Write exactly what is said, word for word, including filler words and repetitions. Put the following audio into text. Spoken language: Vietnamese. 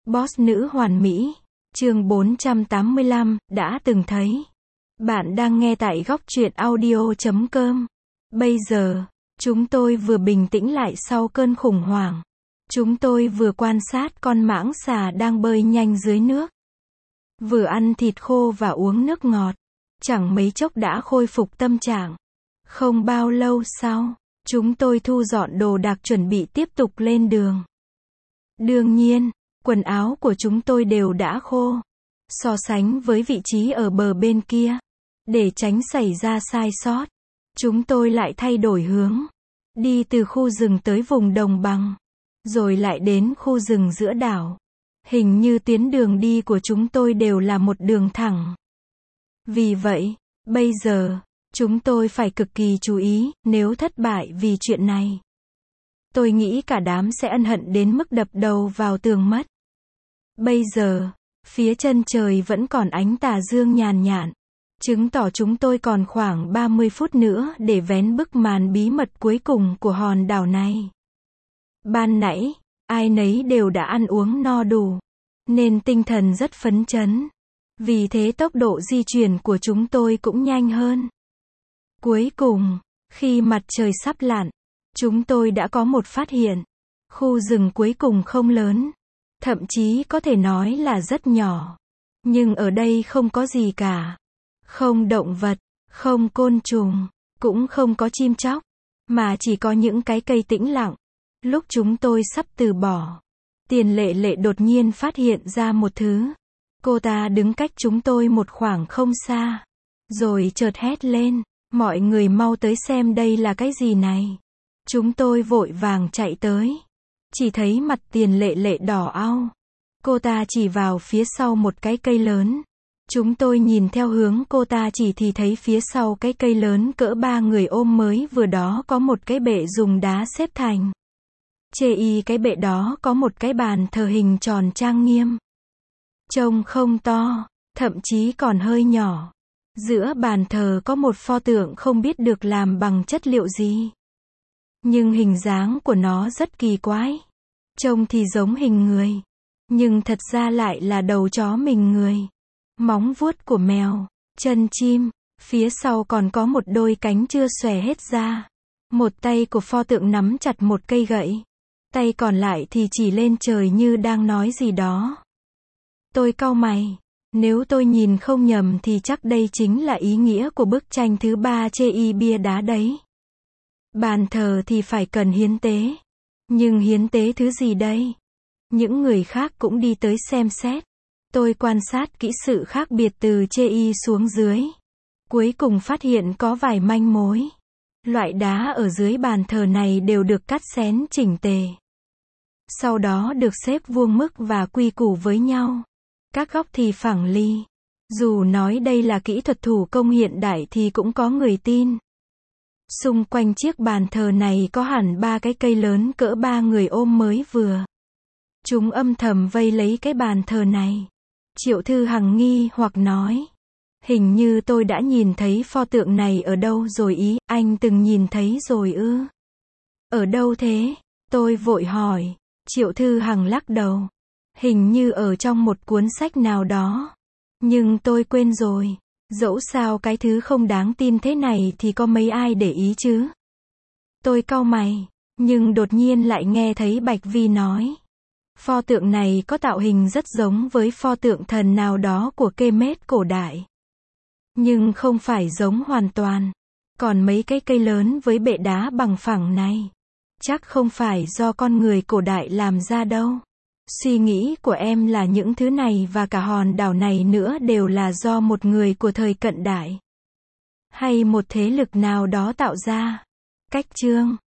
Boss nữ hoàn mỹ. Chương bốn trăm tám mươi lăm, đã từng thấy. Bạn đang nghe tại góc truyện audio chấm com. Bây giờ, chúng tôi vừa bình tĩnh lại sau cơn khủng hoảng. Chúng tôi vừa quan sát con mãng xà đang bơi nhanh dưới nước. Vừa ăn thịt khô và uống nước ngọt. Chẳng mấy chốc đã khôi phục tâm trạng. Không bao lâu sau, chúng tôi thu dọn đồ đạc chuẩn bị tiếp tục lên đường. Đương nhiên, quần áo của chúng tôi đều đã khô. So sánh với vị trí ở bờ bên kia, để tránh xảy ra sai sót, chúng tôi lại thay đổi hướng. Đi từ khu rừng tới vùng đồng bằng, rồi lại đến khu rừng giữa đảo. Hình như tuyến đường đi của chúng tôi đều là một đường thẳng. Vì vậy, bây giờ, chúng tôi phải cực kỳ chú ý, nếu thất bại vì chuyện này. Tôi nghĩ cả đám sẽ ân hận đến mức đập đầu vào tường mất. Bây giờ, phía chân trời vẫn còn ánh tà dương nhàn nhạt, chứng tỏ chúng tôi còn khoảng ba mươi phút nữa để vén bức màn bí mật cuối cùng của hòn đảo này. Ban nãy, ai nấy đều đã ăn uống no đủ, nên tinh thần rất phấn chấn. Vì thế tốc độ di chuyển của chúng tôi cũng nhanh hơn. Cuối cùng, khi mặt trời sắp lặn, chúng tôi đã có một phát hiện. Khu rừng cuối cùng không lớn, thậm chí có thể nói là rất nhỏ. Nhưng ở đây không có gì cả. Không động vật, không côn trùng, cũng không có chim chóc, mà chỉ có những cái cây tĩnh lặng. Lúc chúng tôi sắp từ bỏ, Tiền Lệ Lệ đột nhiên phát hiện ra một thứ. Cô ta đứng cách chúng tôi một khoảng không xa, rồi chợt hét lên, mọi người mau tới xem đây là cái gì này. Chúng tôi vội vàng chạy tới. Chỉ thấy mặt Tiền Lệ Lệ đỏ au. Cô ta chỉ vào phía sau một cái cây lớn. Chúng tôi nhìn theo hướng cô ta chỉ thì thấy phía sau cái cây lớn cỡ ba người ôm mới vừa đó có một cái bệ dùng đá xếp thành. Chê y cái bệ đó có một cái bàn thờ hình tròn trang nghiêm. Trông không to, thậm chí còn hơi nhỏ. Giữa bàn thờ có một pho tượng không biết được làm bằng chất liệu gì. Nhưng hình dáng của nó rất kỳ quái. Trông thì giống hình người, nhưng thật ra lại là đầu chó mình người. Móng vuốt của mèo, chân chim, phía sau còn có một đôi cánh chưa xòe hết ra. Một tay của pho tượng nắm chặt một cây gậy. Tay còn lại thì chỉ lên trời như đang nói gì đó. Tôi cau mày. Nếu tôi nhìn không nhầm thì chắc đây chính là ý nghĩa của bức tranh thứ ba chê y bia đá đấy. Bàn thờ thì phải cần hiến tế. Nhưng hiến tế thứ gì đây? Những người khác cũng đi tới xem xét. Tôi quan sát kỹ sự khác biệt từ chê y xuống dưới. Cuối cùng phát hiện có vài manh mối. Loại đá ở dưới bàn thờ này đều được cắt xén chỉnh tề. Sau đó được xếp vuông mức và quy củ với nhau. Các góc thì phẳng li. Dù nói đây là kỹ thuật thủ công hiện đại thì cũng có người tin. Xung quanh chiếc bàn thờ này có hẳn ba cái cây lớn cỡ ba người ôm mới vừa. Chúng âm thầm vây lấy cái bàn thờ này. Triệu Thư Hằng nghi hoặc nói. Hình như tôi đã nhìn thấy pho tượng này ở đâu rồi ý, anh từng nhìn thấy rồi ư? Ở đâu thế? Tôi vội hỏi. Triệu Thư Hằng lắc đầu. Hình như ở trong một cuốn sách nào đó. Nhưng tôi quên rồi. Dẫu sao cái thứ không đáng tin thế này thì có mấy ai để ý chứ? Tôi cau mày, nhưng đột nhiên lại nghe thấy Bạch Vi nói. Pho tượng này có tạo hình rất giống với pho tượng thần nào đó của Kemet cổ đại. Nhưng không phải giống hoàn toàn. Còn mấy cái cây lớn với bệ đá bằng phẳng này, chắc không phải do con người cổ đại làm ra đâu. Suy nghĩ của em là những thứ này và cả hòn đảo này nữa đều là do một người của thời cận đại. Hay một thế lực nào đó tạo ra. Cách chương